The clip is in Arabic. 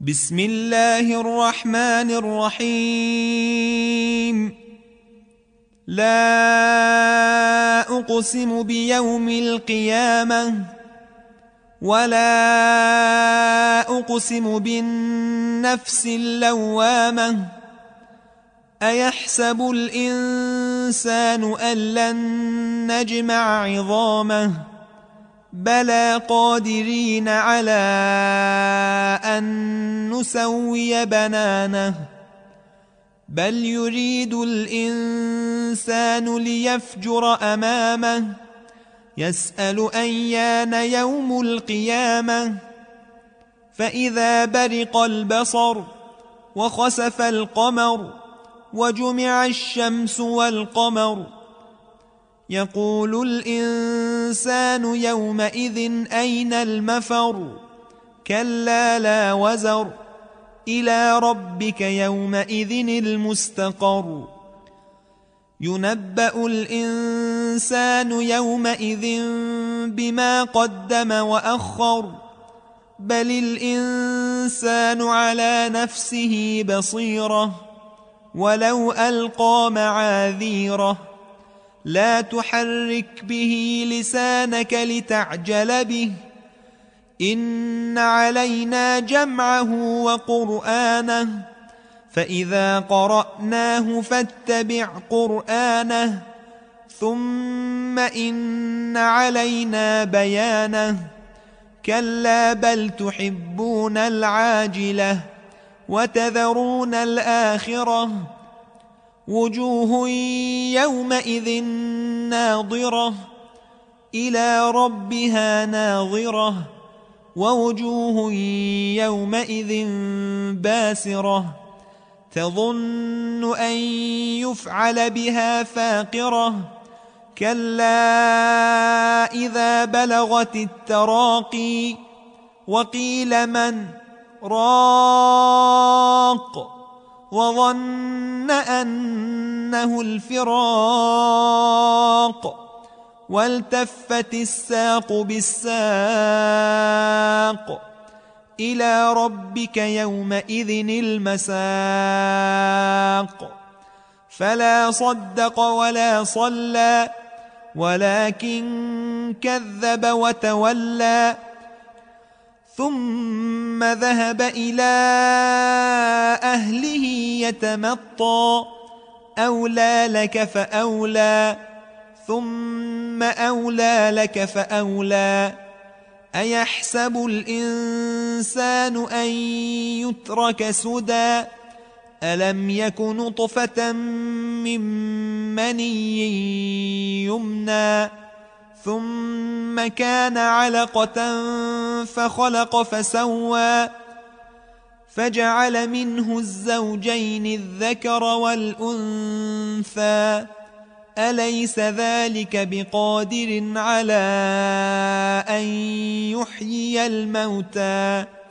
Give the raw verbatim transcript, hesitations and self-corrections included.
بسم الله الرحمن الرحيم. لا أقسم بيوم القيامة ولا أقسم بالنفس اللوامة. أيحسب الإنسان أن لن نجمع عظامه بلى قادرين على أن نسوي بنانه. بل يريد الإنسان ليفجر أمامه يسأل أيان يوم القيامة. فإذا برق البصر وخسف القمر وجمع الشمس والقمر يقول الإنسان يومئذ أين المفر. كلا لا وزر إلى ربك يومئذ المستقر. ينبأ الإنسان يومئذ بما قدم وأخر بل الإنسان على نفسه بصيرة ولو ألقى معاذيره. لا تحرك به لسانك لتعجل به إن علينا جمعه وقرآنه فإذا قرأناه فاتبع قرآنه ثم إن علينا بيانه. كلا بل تحبون العاجلة وتذرون الآخرة. وجوه يومئذ ناظرة إلى ربها ناظرة ووجوه يومئذ باسرة تظن أن يفعل بها فاقرة. كلا إذا بلغت التراقي وقيل من راق وظن أنه الفراق والتفت الساق بالساق إلى ربك يومئذ المساق. فلا صدق ولا صلى ولكن كذب وتولى ثم ذهب إلى أهله يتمطى. أولى لك فأولى ثم أولى لك فأولى. أيحسب الإنسان أن يترك سدى ألم يك نطفة من مني يمنى ثم كان علقة فخلق فسوى فجعل منه الزوجين الذكر والأنثى. أليس ذلك بقادر على أن يحيي الموتى